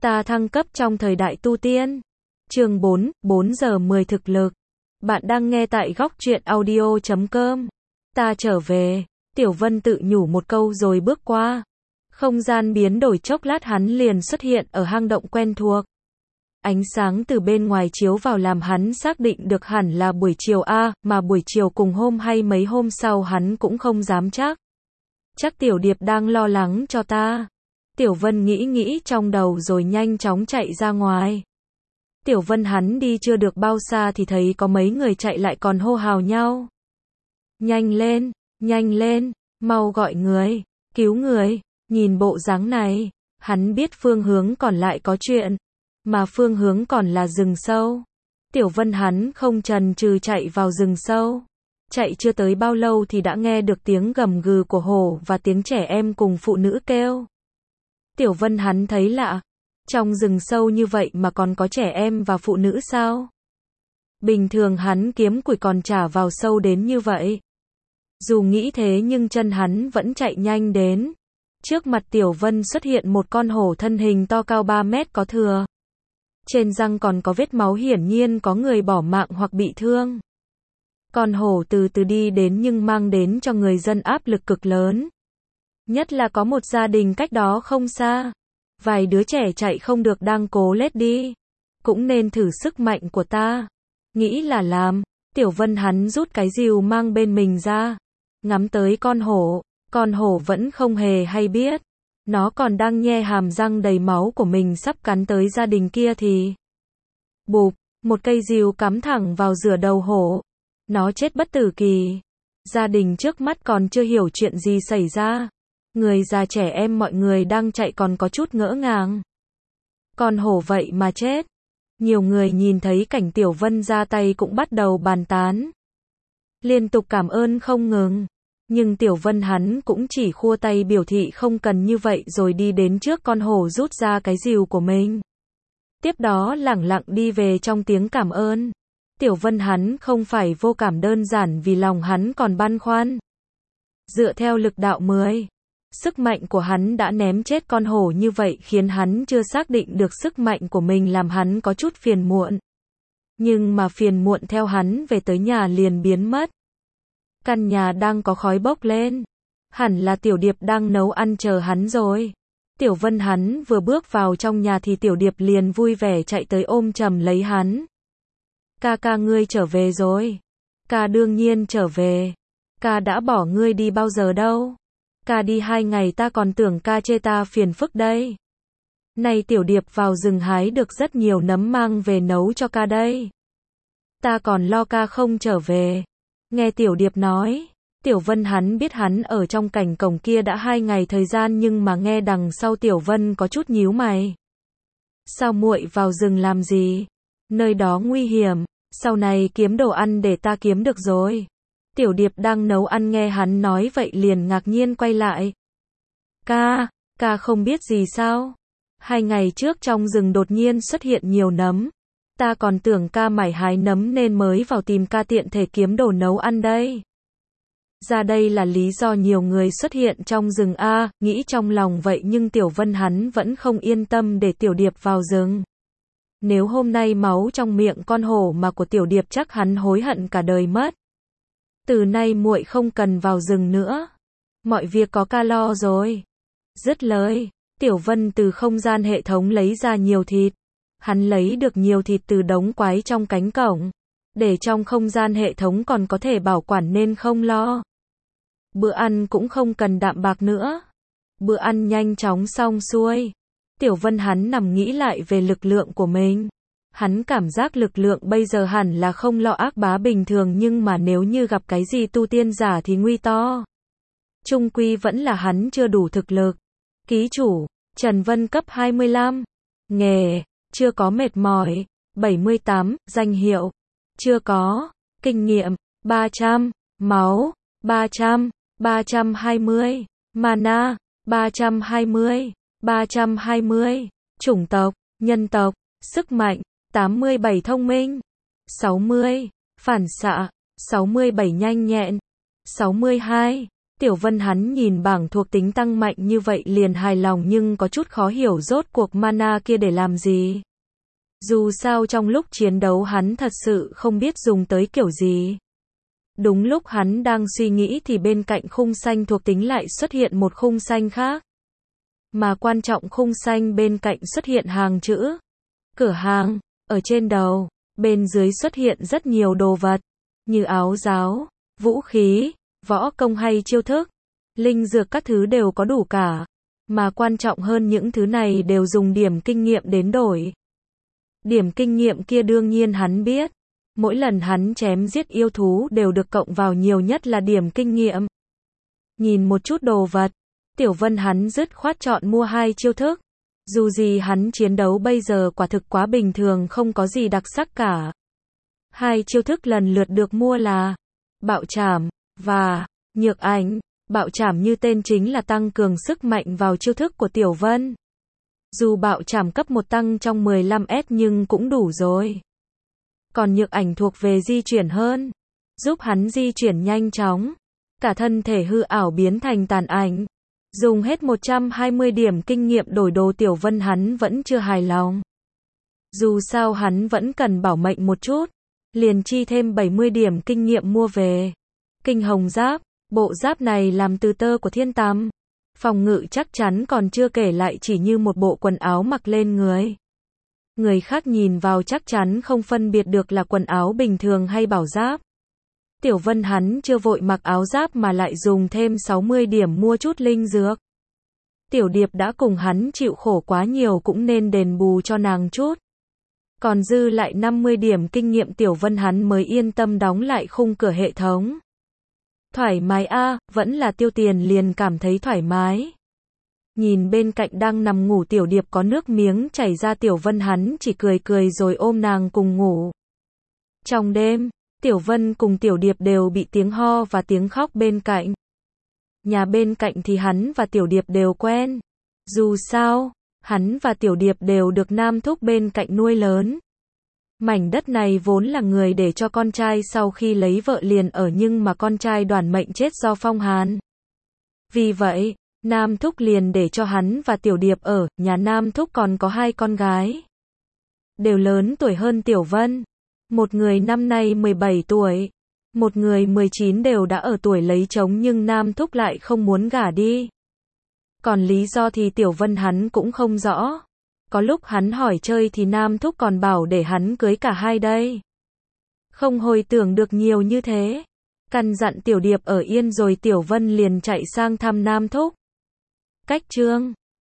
Ta thăng cấp trong thời đại tu tiên. Chương 4, 4 giờ 10 thực lực. Bạn đang nghe tại góc truyện audio.com. Ta trở về. Tiểu Vân tự nhủ một câu rồi bước qua. Không gian biến đổi chốc lát hắn liền xuất hiện ở hang động quen thuộc. Ánh sáng từ bên ngoài chiếu vào làm hắn xác định được hẳn là buổi chiều mà buổi chiều cùng hôm hay mấy hôm sau hắn cũng không dám chắc. Chắc Tiểu Điệp đang lo lắng cho ta. Tiểu Vân nghĩ trong đầu rồi nhanh chóng chạy ra ngoài. Tiểu Vân hắn đi chưa được bao xa thì thấy có mấy người chạy lại còn hô hào nhau. Nhanh lên, mau gọi người, cứu người. Nhìn bộ dáng này, hắn biết phương hướng còn lại có chuyện, mà phương hướng còn là rừng sâu. Tiểu Vân hắn không chần chừ chạy vào rừng sâu. Chạy chưa tới bao lâu thì đã nghe được tiếng gầm gừ của hổ và tiếng trẻ em cùng phụ nữ kêu. Tiểu Vân hắn thấy lạ, trong rừng sâu như vậy mà còn có trẻ em và phụ nữ sao? Bình thường hắn kiếm củi còn chả vào sâu đến như vậy. Dù nghĩ thế nhưng chân hắn vẫn chạy nhanh đến. Trước mặt Tiểu Vân xuất hiện một con hổ thân hình to cao 3 mét có thừa. Trên răng còn có vết máu, hiển nhiên có người bỏ mạng hoặc bị thương. Con hổ từ từ đi đến nhưng mang đến cho người dân áp lực cực lớn. Nhất là có một gia đình cách đó không xa. Vài đứa trẻ chạy không được đang cố lết đi. Cũng nên thử sức mạnh của ta. Nghĩ là làm. Tiểu Vân hắn rút cái rìu mang bên mình ra. Ngắm tới con hổ. Con hổ vẫn không hề hay biết. Nó còn đang nhe hàm răng đầy máu của mình sắp cắn tới gia đình kia thì. Bụp, một cây rìu cắm thẳng vào giữa đầu hổ. Nó chết bất tử kỳ. Gia đình trước mắt còn chưa hiểu chuyện gì xảy ra. Người già trẻ em mọi người đang chạy còn có chút ngỡ ngàng. Con hổ vậy mà chết. Nhiều người nhìn thấy cảnh Tiểu Vân ra tay cũng bắt đầu bàn tán. Liên tục cảm ơn không ngừng. Nhưng Tiểu Vân hắn cũng chỉ khua tay biểu thị không cần như vậy rồi đi đến trước con hổ rút ra cái rìu của mình. Tiếp đó lẳng lặng đi về trong tiếng cảm ơn. Tiểu Vân hắn không phải vô cảm đơn giản vì lòng hắn còn băn khoăn. Dựa theo lực đạo 10. Sức mạnh của hắn đã ném chết con hổ như vậy khiến hắn chưa xác định được sức mạnh của mình làm hắn có chút phiền muộn. Nhưng mà phiền muộn theo hắn về tới nhà liền biến mất. Căn nhà đang có khói bốc lên. Hẳn là Tiểu Điệp đang nấu ăn chờ hắn rồi. Tiểu Vân hắn vừa bước vào trong nhà thì Tiểu Điệp liền vui vẻ chạy tới ôm chầm lấy hắn. Ca ngươi trở về rồi. Ca đương nhiên trở về. Ca đã bỏ ngươi đi bao giờ đâu. Ca đi 2 ngày ta còn tưởng ca chê ta phiền phức đây. Này Tiểu Điệp vào rừng hái được rất nhiều nấm mang về nấu cho ca đây. Ta còn lo ca không trở về. Nghe Tiểu Điệp nói, Tiểu Vân hắn biết hắn ở trong cảnh cổng kia đã 2 ngày thời gian nhưng mà nghe đằng sau Tiểu Vân có chút nhíu mày. Sao muội vào rừng làm gì? Nơi đó nguy hiểm, sau này kiếm đồ ăn để ta kiếm được rồi. Tiểu Điệp đang nấu ăn nghe hắn nói vậy liền ngạc nhiên quay lại. Ca không biết gì sao? 2 ngày trước trong rừng đột nhiên xuất hiện nhiều nấm. Ta còn tưởng ca mải hái nấm nên mới vào tìm ca tiện thể kiếm đồ nấu ăn đây. Ra đây là lý do nhiều người xuất hiện trong rừng nghĩ trong lòng vậy nhưng Tiểu Vân hắn vẫn không yên tâm để Tiểu Điệp vào rừng. Nếu hôm nay máu trong miệng con hổ mà của Tiểu Điệp chắc hắn hối hận cả đời mất. Từ nay muội không cần vào rừng nữa. Mọi việc có ca lo rồi. Dứt lời, Tiểu Vân từ không gian hệ thống lấy ra nhiều thịt. Hắn lấy được nhiều thịt từ đống quái trong cánh cổng. Để trong không gian hệ thống còn có thể bảo quản nên không lo. Bữa ăn cũng không cần đạm bạc nữa. Bữa ăn nhanh chóng xong xuôi. Tiểu Vân hắn nằm nghĩ lại về lực lượng của mình. Hắn cảm giác lực lượng bây giờ hẳn là không lo ác bá bình thường nhưng mà nếu như gặp cái gì tu tiên giả thì nguy to. Chung quy vẫn là hắn chưa đủ thực lực. Ký chủ, Trần Vân cấp 25. Nghề, chưa có mệt mỏi. 78, danh hiệu. Chưa có. Kinh nghiệm, 300. Máu, 300. 320. Mana, 320. 320. Chủng tộc, nhân tộc. Sức mạnh, 87 thông minh. 60. Phản xạ, 67 nhanh nhẹn. 62. Tiểu Vân hắn nhìn bảng thuộc tính tăng mạnh như vậy liền hài lòng nhưng có chút khó hiểu rốt cuộc mana kia để làm gì. Dù sao trong lúc chiến đấu hắn thật sự không biết dùng tới kiểu gì. Đúng lúc hắn đang suy nghĩ thì bên cạnh khung xanh thuộc tính lại xuất hiện một khung xanh khác. Mà quan trọng khung xanh bên cạnh xuất hiện hàng chữ. Cửa hàng, ở trên đầu, bên dưới xuất hiện rất nhiều đồ vật, như áo giáo, vũ khí, võ công hay chiêu thức, linh dược các thứ đều có đủ cả. Mà quan trọng hơn những thứ này đều dùng điểm kinh nghiệm đến đổi. Điểm kinh nghiệm kia đương nhiên hắn biết. Mỗi lần hắn chém giết yêu thú đều được cộng vào nhiều nhất là điểm kinh nghiệm. Nhìn một chút đồ vật, Tiểu Vân hắn dứt khoát chọn mua 2 chiêu thức. Dù gì hắn chiến đấu bây giờ quả thực quá bình thường không có gì đặc sắc cả. 2 chiêu thức lần lượt được mua là Bạo Trảm và Nhược Ảnh. Bạo Trảm như tên chính là tăng cường sức mạnh vào chiêu thức của Tiểu Vân. Dù Bạo Trảm cấp 1 tăng trong 15S nhưng cũng đủ rồi. Còn Nhược Ảnh thuộc về di chuyển hơn, giúp hắn di chuyển nhanh chóng, cả thân thể hư ảo biến thành tàn ảnh. Dùng hết 120 điểm kinh nghiệm đổi đồ Tiểu Vân hắn vẫn chưa hài lòng. Dù sao hắn vẫn cần bảo mệnh một chút, liền chi thêm 70 điểm kinh nghiệm mua về. Kinh Hồng Giáp, bộ giáp này làm từ tơ của thiên tằm. Phòng ngự chắc chắn còn chưa kể lại chỉ như một bộ quần áo mặc lên người. Người khác nhìn vào chắc chắn không phân biệt được là quần áo bình thường hay bảo giáp. Tiểu Vân hắn chưa vội mặc áo giáp mà lại dùng thêm 60 điểm mua chút linh dược. Tiểu Điệp đã cùng hắn chịu khổ quá nhiều cũng nên đền bù cho nàng chút. Còn dư lại 50 điểm kinh nghiệm Tiểu Vân hắn mới yên tâm đóng lại khung cửa hệ thống. Thoải mái a, vẫn là tiêu tiền liền cảm thấy thoải mái. Nhìn bên cạnh đang nằm ngủ Tiểu Điệp có nước miếng chảy ra Tiểu Vân hắn chỉ cười cười rồi ôm nàng cùng ngủ. Trong đêm, Tiểu Vân cùng Tiểu Điệp đều bị tiếng ho và tiếng khóc bên cạnh. Nhà bên cạnh thì hắn và Tiểu Điệp đều quen. Dù sao, hắn và Tiểu Điệp đều được Nam Thúc bên cạnh nuôi lớn. Mảnh đất này vốn là người để cho con trai sau khi lấy vợ liền ở nhưng mà con trai đoản mệnh chết do phong hàn. Vì vậy, Nam Thúc liền để cho hắn và Tiểu Điệp ở, nhà Nam Thúc còn có 2 con gái. Đều lớn tuổi hơn Tiểu Vân. Một người năm nay 17 tuổi, một người 19 đều đã ở tuổi lấy chồng nhưng Nam Thúc lại không muốn gả đi. Còn lý do thì Tiểu Vân hắn cũng không rõ. Có lúc hắn hỏi chơi thì Nam Thúc còn bảo để hắn cưới cả hai đây. Không hồi tưởng được nhiều như thế. Căn dặn Tiểu Điệp ở yên rồi Tiểu Vân liền chạy sang thăm Nam Thúc. Cách chương